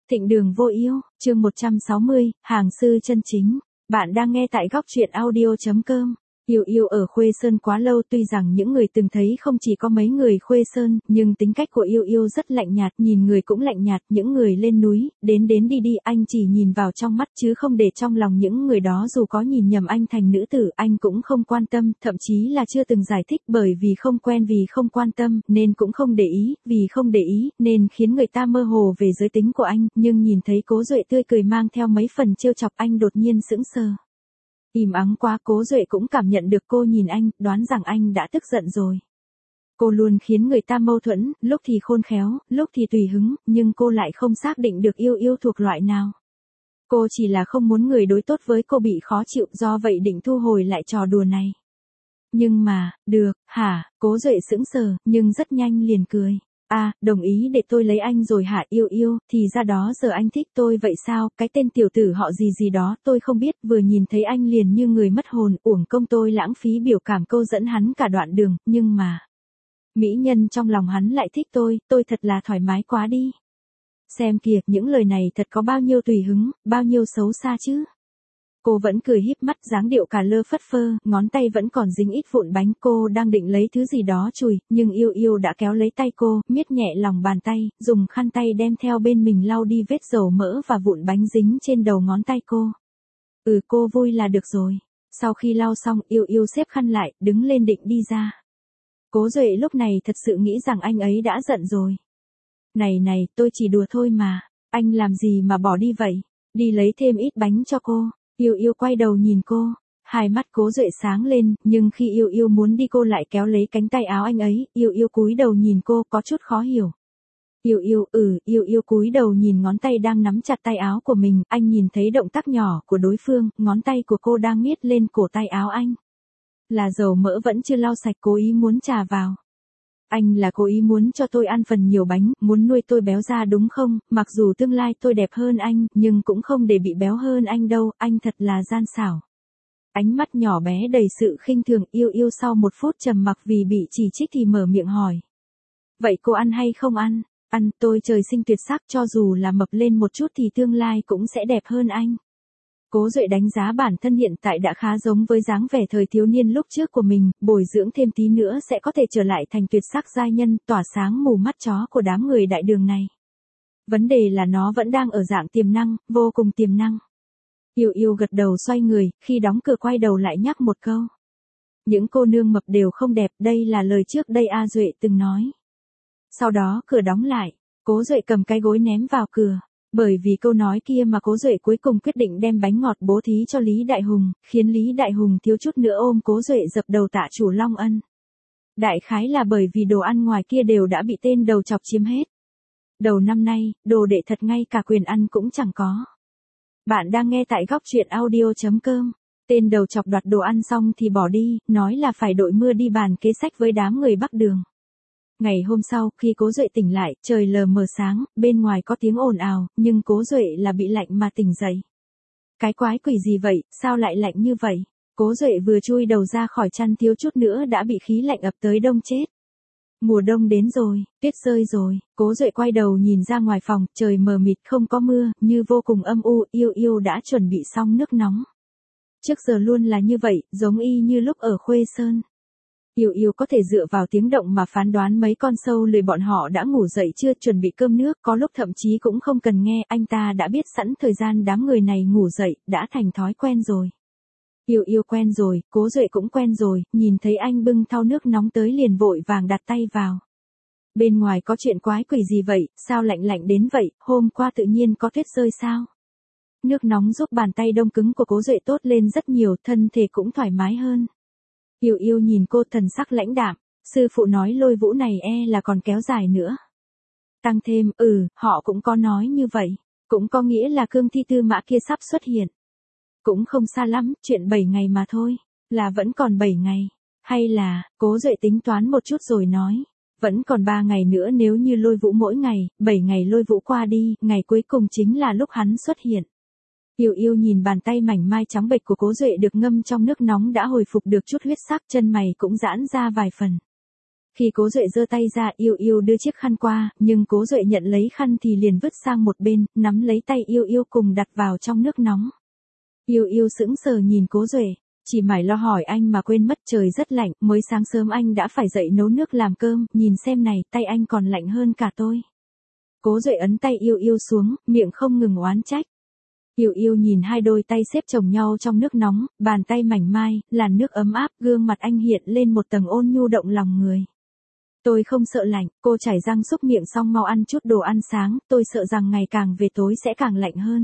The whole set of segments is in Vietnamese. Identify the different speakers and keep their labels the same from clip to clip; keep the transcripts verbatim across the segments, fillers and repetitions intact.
Speaker 1: Thịnh đường vô yêu, chương một trăm sáu mươi, hàng sư chân chính. Bạn đang nghe tại góc truyện audio chấm com. Yêu yêu ở Khuê Sơn quá lâu, tuy rằng những người từng thấy không chỉ có mấy người Khuê Sơn, nhưng tính cách của yêu yêu rất lạnh nhạt, nhìn người cũng lạnh nhạt, những người lên núi, đến đến đi đi, anh chỉ nhìn vào trong mắt chứ không để trong lòng những người đó, dù có nhìn nhầm anh thành nữ tử, anh cũng không quan tâm, thậm chí là chưa từng giải thích, bởi vì không quen, vì không quan tâm, nên cũng không để ý, vì không để ý, nên khiến người ta mơ hồ về giới tính của anh, nhưng nhìn thấy Cố Duệ tươi cười mang theo mấy phần trêu chọc, anh đột nhiên sững sờ. Im ắng quá, Cố Duệ cũng cảm nhận được cô nhìn anh, đoán rằng anh đã tức giận rồi. Cô luôn khiến người ta mâu thuẫn, lúc thì khôn khéo, lúc thì tùy hứng, nhưng cô lại không xác định được yêu yêu thuộc loại nào. Cô chỉ là không muốn người đối tốt với cô bị khó chịu, do vậy định thu hồi lại trò đùa này. Nhưng mà, được, hả, Cố Duệ sững sờ, nhưng rất nhanh liền cười. À, đồng ý để tôi lấy anh rồi hả yêu yêu, thì ra đó giờ anh thích tôi vậy sao, cái tên tiểu tử họ gì gì đó, tôi không biết, vừa nhìn thấy anh liền như người mất hồn, uổng công tôi lãng phí biểu cảm câu dẫn hắn cả đoạn đường, nhưng mà... Mỹ nhân trong lòng hắn lại thích tôi, tôi thật là thoải mái quá đi. Xem kìa, những lời này thật có bao nhiêu tùy hứng, bao nhiêu xấu xa chứ. Cô vẫn cười híp mắt, dáng điệu cả lơ phất phơ, ngón tay vẫn còn dính ít vụn bánh, cô đang định lấy thứ gì đó chùi, nhưng yêu yêu đã kéo lấy tay cô, miết nhẹ lòng bàn tay, dùng khăn tay đem theo bên mình lau đi vết dầu mỡ và vụn bánh dính trên đầu ngón tay cô. Ừ, cô vui là được rồi. Sau khi lau xong, yêu yêu xếp khăn lại, đứng lên định đi ra. Cố Duệ lúc này thật sự nghĩ rằng anh ấy đã giận rồi. Này này, tôi chỉ đùa thôi mà, anh làm gì mà bỏ đi vậy, đi lấy thêm ít bánh cho cô. Yêu yêu quay đầu nhìn cô, hai mắt Cố Duệ sáng lên, nhưng khi yêu yêu muốn đi cô lại kéo lấy cánh tay áo anh ấy, yêu yêu cúi đầu nhìn cô có chút khó hiểu. Yêu yêu, ừ, yêu yêu cúi đầu nhìn ngón tay đang nắm chặt tay áo của mình, anh nhìn thấy động tác nhỏ của đối phương, ngón tay của cô đang miết lên cổ tay áo anh. Là dầu mỡ vẫn chưa lau sạch, cố ý muốn chà vào. Anh là cố ý muốn cho tôi ăn phần nhiều bánh, muốn nuôi tôi béo ra đúng không, mặc dù tương lai tôi đẹp hơn anh, nhưng cũng không để bị béo hơn anh đâu, anh thật là gian xảo. Ánh mắt nhỏ bé đầy sự khinh thường, yêu yêu sau một phút trầm mặc vì bị chỉ trích thì mở miệng hỏi. Vậy cô ăn hay không ăn? Ăn, tôi trời sinh tuyệt sắc, cho dù là mập lên một chút thì tương lai cũng sẽ đẹp hơn anh. Cố Duệ đánh giá bản thân hiện tại đã khá giống với dáng vẻ thời thiếu niên lúc trước của mình, bồi dưỡng thêm tí nữa sẽ có thể trở lại thành tuyệt sắc giai nhân, tỏa sáng mù mắt chó của đám người đại đường này. Vấn đề là nó vẫn đang ở dạng tiềm năng, vô cùng tiềm năng. Yêu yêu gật đầu xoay người, khi đóng cửa quay đầu lại nhắc một câu. Những cô nương mập đều không đẹp, đây là lời trước đây A Duệ từng nói. Sau đó cửa đóng lại, Cố Duệ cầm cái gối ném vào cửa. Bởi vì câu nói kia mà Cố Duệ cuối cùng quyết định đem bánh ngọt bố thí cho Lý Đại Hùng, khiến Lý Đại Hùng thiếu chút nữa ôm Cố Duệ dập đầu tạ chủ Long Ân. Đại khái là bởi vì đồ ăn ngoài kia đều đã bị tên đầu chọc chiếm hết. Đầu năm nay, đồ đệ thật ngay cả quyền ăn cũng chẳng có. Bạn đang nghe tại góc truyện audio chấm com. Tên đầu chọc đoạt đồ ăn xong thì bỏ đi, nói là phải đội mưa đi bàn kế sách với đám người Bắc Đường. Ngày hôm sau, khi Cố Duệ tỉnh lại, trời lờ mờ sáng, bên ngoài có tiếng ồn ào, nhưng Cố Duệ là bị lạnh mà tỉnh dậy. Cái quái quỷ gì vậy, sao lại lạnh như vậy? Cố Duệ vừa chui đầu ra khỏi chăn thiếu chút nữa đã bị khí lạnh ập tới đông chết. Mùa đông đến rồi, tuyết rơi rồi, Cố Duệ quay đầu nhìn ra ngoài phòng, trời mờ mịt không có mưa, như vô cùng âm u, yêu yêu đã chuẩn bị xong nước nóng. Trước giờ luôn là như vậy, giống y như lúc ở Khuê Sơn. Yêu yêu có thể dựa vào tiếng động mà phán đoán mấy con sâu lười bọn họ đã ngủ dậy chưa, chuẩn bị cơm nước, có lúc thậm chí cũng không cần nghe, anh ta đã biết sẵn thời gian đám người này ngủ dậy, đã thành thói quen rồi. Yêu yêu quen rồi, Cố Duệ cũng quen rồi, nhìn thấy anh bưng thau nước nóng tới liền vội vàng đặt tay vào. Bên ngoài có chuyện quái quỷ gì vậy, sao lạnh lạnh đến vậy, hôm qua tự nhiên có tuyết rơi sao? Nước nóng giúp bàn tay đông cứng của Cố Duệ tốt lên rất nhiều, thân thể cũng thoải mái hơn. Yêu yêu nhìn cô thần sắc lãnh đạm, sư phụ nói lôi vũ này e là còn kéo dài nữa. Tăng thêm, ừ, họ cũng có nói như vậy, cũng có nghĩa là cương thi tư mã kia sắp xuất hiện. Cũng không xa lắm, chuyện bảy ngày mà thôi, là vẫn còn bảy ngày, hay là, Cố Duệ tính toán một chút rồi nói, vẫn còn ba ngày nữa nếu như lôi vũ mỗi ngày, bảy ngày lôi vũ qua đi, ngày cuối cùng chính là lúc hắn xuất hiện. Yêu yêu nhìn bàn tay mảnh mai trắng bệch của Cố Duệ được ngâm trong nước nóng đã hồi phục được chút huyết sắc, chân mày cũng giãn ra vài phần. Khi Cố Duệ giơ tay ra, Yêu Yêu đưa chiếc khăn qua, nhưng Cố Duệ nhận lấy khăn thì liền vứt sang một bên, nắm lấy tay Yêu Yêu cùng đặt vào trong nước nóng. Yêu Yêu sững sờ nhìn Cố Duệ, chỉ mải lo hỏi anh mà quên mất trời rất lạnh, mới sáng sớm anh đã phải dậy nấu nước làm cơm, nhìn xem này, tay anh còn lạnh hơn cả tôi. Cố Duệ ấn tay Yêu Yêu xuống, miệng không ngừng oán trách. Yêu Yêu nhìn hai đôi tay xếp chồng nhau trong nước nóng, bàn tay mảnh mai, làn nước ấm áp, gương mặt anh hiện lên một tầng ôn nhu động lòng người. Tôi không sợ lạnh, cô chảy răng xúc miệng xong mau ăn chút đồ ăn sáng, tôi sợ rằng ngày càng về tối sẽ càng lạnh hơn.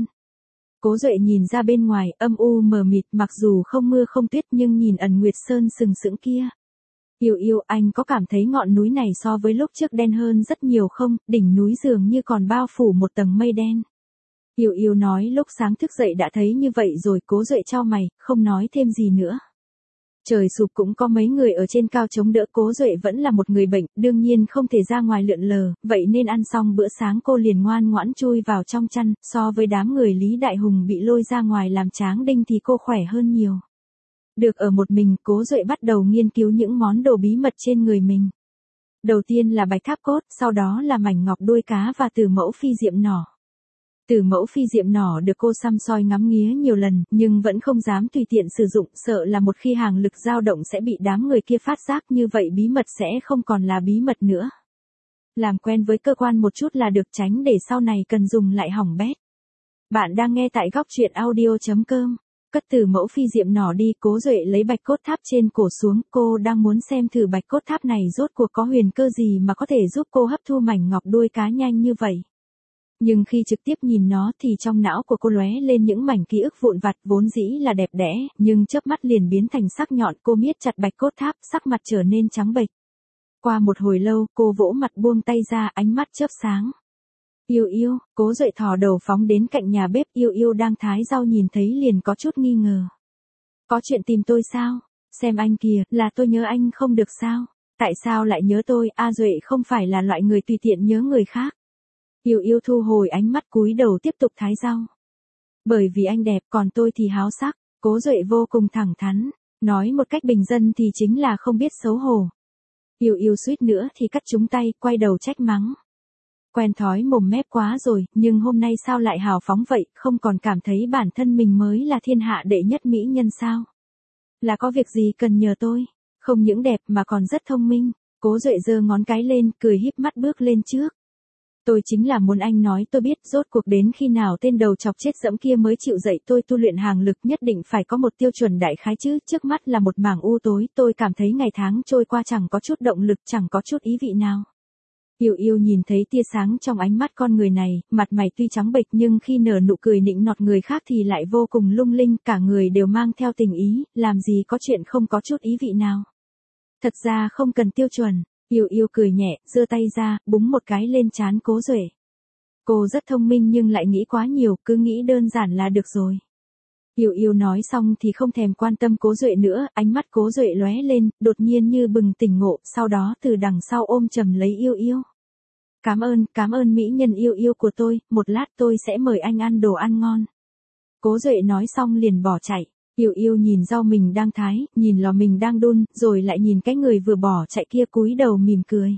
Speaker 1: Cố Duệ nhìn ra bên ngoài, âm u mờ mịt, mặc dù không mưa không tuyết nhưng nhìn ẩn nguyệt sơn sừng sững kia. Yêu Yêu, anh có cảm thấy ngọn núi này so với lúc trước đen hơn rất nhiều không, đỉnh núi dường như còn bao phủ một tầng mây đen. Yêu Yêu nói lúc sáng thức dậy đã thấy như vậy rồi. Cố Duệ chau mày, không nói thêm gì nữa. Trời sụp cũng có mấy người ở trên cao chống đỡ, Cố Duệ vẫn là một người bệnh, đương nhiên không thể ra ngoài lượn lờ, vậy nên ăn xong bữa sáng cô liền ngoan ngoãn chui vào trong chăn, so với đám người Lý Đại Hùng bị lôi ra ngoài làm tráng đinh thì cô khỏe hơn nhiều. Được ở một mình, Cố Duệ bắt đầu nghiên cứu những món đồ bí mật trên người mình. Đầu tiên là bạch tháp cốt, sau đó là mảnh ngọc đuôi cá và tử mẫu phi diệm nỏ. Tử mẫu phi diệm nỏ được cô săm soi ngắm nghía nhiều lần, nhưng vẫn không dám tùy tiện sử dụng, sợ là một khi hàng lực dao động sẽ bị đám người kia phát giác, như vậy bí mật sẽ không còn là bí mật nữa. Làm quen với cơ quan một chút là được, tránh để sau này cần dùng lại hỏng bét. Bạn đang nghe tại góc truyện audio chấm com. Cất tử mẫu phi diệm nỏ đi, Cố Duệ lấy bạch cốt tháp trên cổ xuống, cô đang muốn xem thử bạch cốt tháp này rốt cuộc có huyền cơ gì mà có thể giúp cô hấp thu mảnh ngọc đuôi cá nhanh như vậy. Nhưng khi trực tiếp nhìn nó thì trong não của cô lóe lên những mảnh ký ức vụn vặt, vốn dĩ là đẹp đẽ, nhưng chớp mắt liền biến thành sắc nhọn. Cô miết chặt bạch cốt tháp, sắc mặt trở nên trắng bệch. Qua một hồi lâu, cô vỗ mặt buông tay ra, ánh mắt chớp sáng. Yêu Yêu, Cố Duệ thò đầu phóng đến cạnh nhà bếp. Yêu Yêu đang thái rau nhìn thấy liền có chút nghi ngờ. Có chuyện tìm tôi sao? Xem anh kìa, là tôi nhớ anh không được sao? Tại sao lại nhớ tôi? A Duệ không phải là loại người tùy tiện nhớ người khác. Yêu Yêu thu hồi ánh mắt, cúi đầu tiếp tục thái rau. Bởi vì anh đẹp, còn tôi thì háo sắc. Cố Duệ vô cùng thẳng thắn, nói một cách bình dân thì chính là không biết xấu hổ. Yêu Yêu suýt nữa thì cắt trúng tay, quay đầu trách mắng. Quen thói mồm mép quá rồi, nhưng hôm nay sao lại hào phóng vậy, không còn cảm thấy bản thân mình mới là thiên hạ đệ nhất mỹ nhân sao? Là có việc gì cần nhờ tôi? Không những đẹp mà còn rất thông minh. Cố Duệ giơ ngón cái lên, cười híp mắt bước lên trước. Tôi chính là muốn anh nói tôi biết rốt cuộc đến khi nào tên đầu chọc chết dẫm kia mới chịu dạy tôi tu luyện hàng lực, nhất định phải có một tiêu chuẩn đại khái chứ, trước mắt là một mảng u tối, tôi cảm thấy ngày tháng trôi qua chẳng có chút động lực, chẳng có chút ý vị nào. Yêu Yêu nhìn thấy tia sáng trong ánh mắt con người này, mặt mày tuy trắng bệch nhưng khi nở nụ cười nịnh nọt người khác thì lại vô cùng lung linh, cả người đều mang theo tình ý, làm gì có chuyện không có chút ý vị nào. Thật ra không cần tiêu chuẩn. Yêu Yêu cười nhẹ, giơ tay ra, búng một cái lên trán Cố Duệ. Cô rất thông minh nhưng lại nghĩ quá nhiều, cứ nghĩ đơn giản là được rồi. Yêu Yêu nói xong thì không thèm quan tâm Cố Duệ nữa, ánh mắt Cố Duệ lóe lên, đột nhiên như bừng tỉnh ngộ, sau đó từ đằng sau ôm chầm lấy Yêu Yêu. Cảm ơn, cảm ơn mỹ nhân Yêu Yêu của tôi, một lát tôi sẽ mời anh ăn đồ ăn ngon. Cố Duệ nói xong liền bỏ chạy. Yêu Yêu nhìn rau mình đang thái, nhìn lò mình đang đun, rồi lại nhìn cái người vừa bỏ chạy kia, cúi đầu mỉm cười.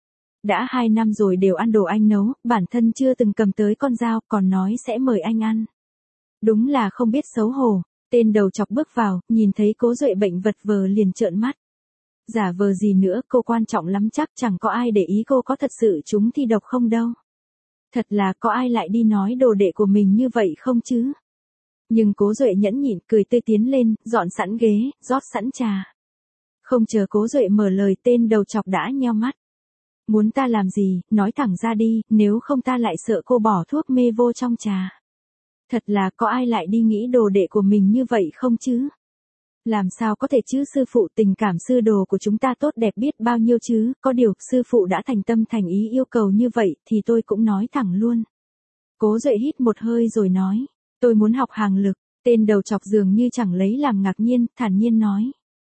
Speaker 1: Đã hai năm rồi đều ăn đồ anh nấu, bản thân chưa từng cầm tới con dao, còn nói sẽ mời anh ăn. Đúng là không biết xấu hổ. Tên đầu chọc bước vào, nhìn thấy Cố Duệ bệnh vật vờ liền trợn mắt. Giả vờ gì nữa, cô quan trọng lắm chắc, chẳng có ai để ý cô có thật sự trúng thi độc không đâu. Thật là có ai lại đi nói đồ đệ của mình như vậy không chứ? Nhưng Cố Duệ nhẫn nhịn, cười tươi tiến lên, dọn sẵn ghế, rót sẵn trà. Không chờ Cố Duệ mở lời, tên đầu chọc đã nheo mắt. Muốn ta làm gì, nói thẳng ra đi, nếu không ta lại sợ cô bỏ thuốc mê vô trong trà. Thật là có ai lại đi nghĩ đồ đệ của mình như vậy không chứ? Làm sao có thể chứ sư phụ, tình cảm sư đồ của chúng ta tốt đẹp biết bao nhiêu chứ, có điều sư phụ đã thành tâm thành ý yêu cầu như vậy thì tôi cũng nói thẳng luôn. Cố Duệ hít một hơi rồi nói. Tôi muốn học hàng lực. Tên đầu chọc dường như chẳng lấy làm ngạc nhiên, thản nhiên nói.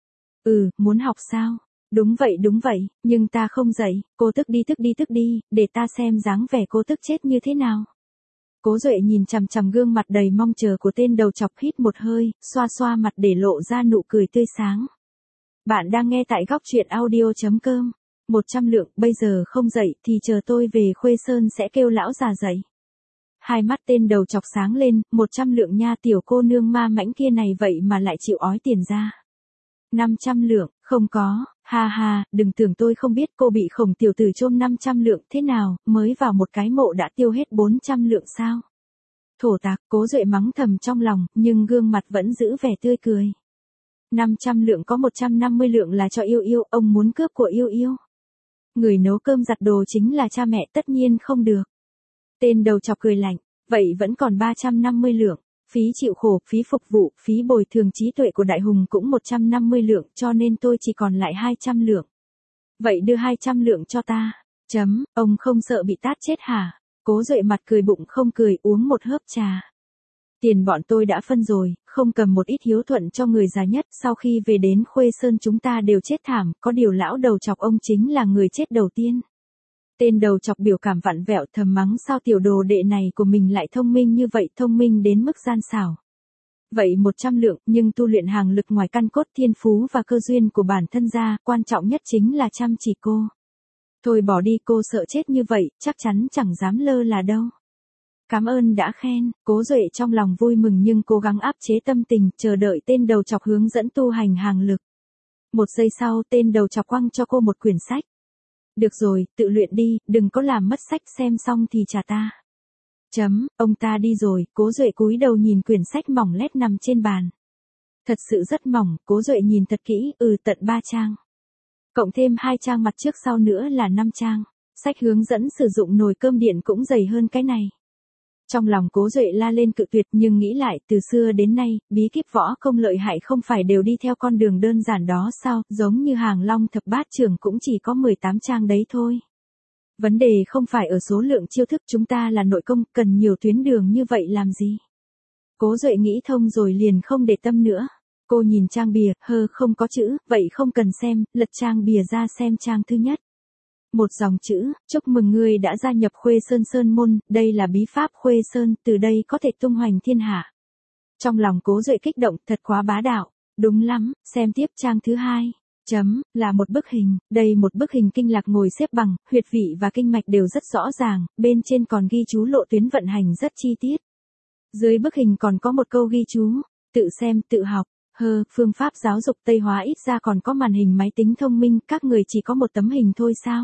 Speaker 1: Ừ, muốn học sao? Đúng vậy đúng vậy, nhưng ta không dạy, cô tức đi tức đi tức đi, để ta xem dáng vẻ cô tức chết như thế nào. Cố Duệ nhìn chằm chằm gương mặt đầy mong chờ của tên đầu chọc, hít một hơi, xoa xoa mặt để lộ ra nụ cười tươi sáng. Bạn đang nghe tại góc truyện audio chấm com. một trăm lượng, bây giờ không dậy thì chờ tôi về Khuê Sơn sẽ kêu lão già dậy. Hai mắt tên đầu chọc sáng lên, một trăm lượng nha, tiểu cô nương ma mãnh kia này vậy mà lại chịu ói tiền ra. năm trăm lượng, không có, ha ha, đừng tưởng tôi không biết, cô bị Khổng tiểu tử chôm năm trăm lượng, thế nào, mới vào một cái mộ đã tiêu hết bốn trăm lượng sao? Thổ tạc, Cố Duệ mắng thầm trong lòng, nhưng gương mặt vẫn giữ vẻ tươi cười. năm trăm lượng có một trăm năm mươi lượng là cho Yêu Yêu, ông muốn cướp của Yêu Yêu. Người nấu cơm giặt đồ chính là cha mẹ, tất nhiên không được. Tên đầu chọc cười lạnh, vậy vẫn còn ba trăm năm mươi lượng, phí chịu khổ, phí phục vụ, phí bồi thường trí tuệ của Đại Hùng cũng một trăm năm mươi lượng, cho nên tôi chỉ còn lại hai trăm lượng. Vậy đưa hai trăm lượng cho ta. Chấm, ông không sợ bị tát chết hả? Cố Duệ mặt cười bụng không cười, uống một hớp trà. Tiền bọn tôi đã phân rồi, không cầm một ít hiếu thuận cho người già nhất, sau khi về đến Khuê Sơn chúng ta đều chết thảm, có điều lão đầu chọc ông chính là người chết đầu tiên. Tên đầu chọc biểu cảm vặn vẹo thầm mắng sao tiểu đồ đệ này của mình lại thông minh như vậy, thông minh đến mức gian xảo. Vậy một trăm lượng, nhưng tu luyện hàng lực ngoài căn cốt thiên phú và cơ duyên của bản thân ra, quan trọng nhất chính là chăm chỉ cô. Thôi bỏ đi, cô sợ chết như vậy, chắc chắn chẳng dám lơ là đâu. Cảm ơn đã khen, Cố Duệ trong lòng vui mừng nhưng cố gắng áp chế tâm tình, chờ đợi tên đầu chọc hướng dẫn tu hành hàng lực. Một giây sau, tên đầu chọc quăng cho cô một quyển sách. Được rồi, tự luyện đi, đừng có làm mất sách, xem xong thì trả ta. Chấm, ông ta đi rồi, Cố Duệ cúi đầu nhìn quyển sách mỏng lét nằm trên bàn. Thật sự rất mỏng, Cố Duệ nhìn thật kỹ, ừ tận ba trang. Cộng thêm hai trang mặt trước sau nữa là năm trang. Sách hướng dẫn sử dụng nồi cơm điện cũng dày hơn cái này. Trong lòng Cố Duệ la lên cự tuyệt nhưng nghĩ lại, từ xưa đến nay, bí kíp võ công lợi hại không phải đều đi theo con đường đơn giản đó sao, giống như Hàng Long thập bát trưởng cũng chỉ có mười tám trang đấy thôi. Vấn đề không phải ở số lượng chiêu thức, chúng ta là nội công, cần nhiều tuyến đường như vậy làm gì. Cố Duệ nghĩ thông rồi liền không để tâm nữa. Cô nhìn trang bìa, hơ không có chữ, vậy không cần xem, lật trang bìa ra xem trang thứ nhất. Một dòng chữ, chúc mừng ngươi đã gia nhập Khuê Sơn Sơn môn, đây là bí pháp Khuê Sơn, từ đây có thể tung hoành thiên hạ. Trong lòng Cố Duệ kích động, thật quá bá đạo, đúng lắm, xem tiếp trang thứ hai. Chấm, là một bức hình, đây một bức hình kinh lạc ngồi xếp bằng, huyệt vị và kinh mạch đều rất rõ ràng, bên trên còn ghi chú lộ tuyến vận hành rất chi tiết. Dưới bức hình còn có một câu ghi chú, tự xem, tự học. Hơ, phương pháp giáo dục Tây hóa ít ra còn có màn hình máy tính thông minh, các người chỉ có một tấm hình thôi sao?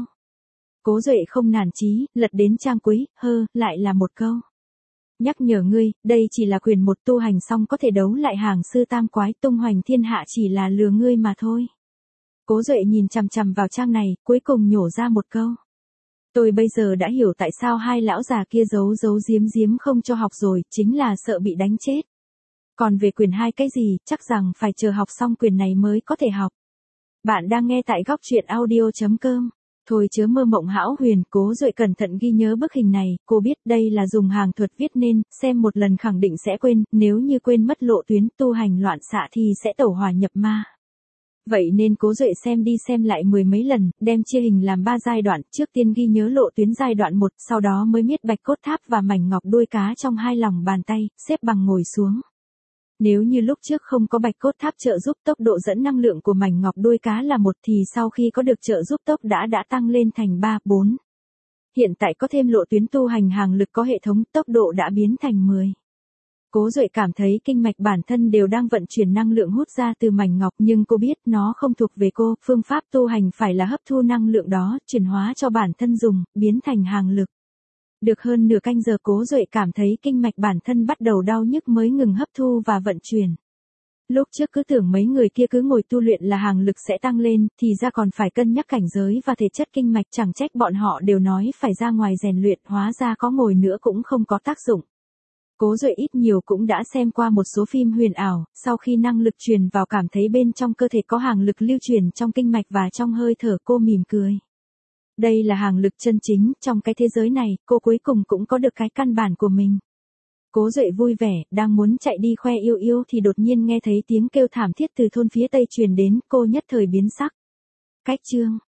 Speaker 1: Cố Duệ không nản chí, lật đến trang cuối, hơ, lại là một câu. Nhắc nhở ngươi, đây chỉ là quyền một, tu hành xong có thể đấu lại hàng sư tam quái, tung hoành thiên hạ chỉ là lừa ngươi mà thôi. Cố Duệ nhìn chằm chằm vào trang này, cuối cùng nhổ ra một câu. Tôi bây giờ đã hiểu tại sao hai lão già kia giấu giấu giếm giếm không cho học rồi, chính là sợ bị đánh chết. Còn về quyền hai cái gì, chắc rằng phải chờ học xong quyền này mới có thể học. Bạn đang nghe tại góc truyện audio chấm com. Thôi chớ mơ mộng hão huyền, Cố Duệ cẩn thận ghi nhớ bức hình này, cô biết đây là dùng hàng thuật viết nên, xem một lần khẳng định sẽ quên, nếu như quên mất lộ tuyến tu hành loạn xạ thì sẽ tẩu hỏa nhập ma. Vậy nên Cố Duệ xem đi xem lại mười mấy lần, đem chia hình làm ba giai đoạn, trước tiên ghi nhớ lộ tuyến giai đoạn một, sau đó mới miết bạch cốt tháp và mảnh ngọc đuôi cá trong hai lòng bàn tay, xếp bằng ngồi xuống. Nếu như lúc trước không có bạch cốt tháp trợ giúp, tốc độ dẫn năng lượng của mảnh ngọc đuôi cá là một thì sau khi có được trợ giúp tốc đã đã tăng lên thành ba, bốn. Hiện tại có thêm lộ tuyến tu hành hàng lực có hệ thống, tốc độ đã biến thành mười. Cố Duệ cảm thấy kinh mạch bản thân đều đang vận chuyển năng lượng hút ra từ mảnh ngọc nhưng cô biết nó không thuộc về cô, phương pháp tu hành phải là hấp thu năng lượng đó, chuyển hóa cho bản thân dùng, biến thành hàng lực. Được hơn nửa canh giờ Cố Duệ cảm thấy kinh mạch bản thân bắt đầu đau nhức mới ngừng hấp thu và vận chuyển. Lúc trước cứ tưởng mấy người kia cứ ngồi tu luyện là hàng lực sẽ tăng lên, thì ra còn phải cân nhắc cảnh giới và thể chất kinh mạch, chẳng trách bọn họ đều nói phải ra ngoài rèn luyện, hóa ra có ngồi nữa cũng không có tác dụng. Cố Duệ ít nhiều cũng đã xem qua một số phim huyền ảo, sau khi năng lực truyền vào cảm thấy bên trong cơ thể có hàng lực lưu truyền trong kinh mạch và trong hơi thở, cô mỉm cười. Đây là hàng lực chân chính, trong cái thế giới này, cô cuối cùng cũng có được cái căn bản của mình. Cố Duệ vui vẻ, đang muốn chạy đi khoe yêu yêu thì đột nhiên nghe thấy tiếng kêu thảm thiết từ thôn phía tây truyền đến, cô nhất thời biến sắc. Cách chương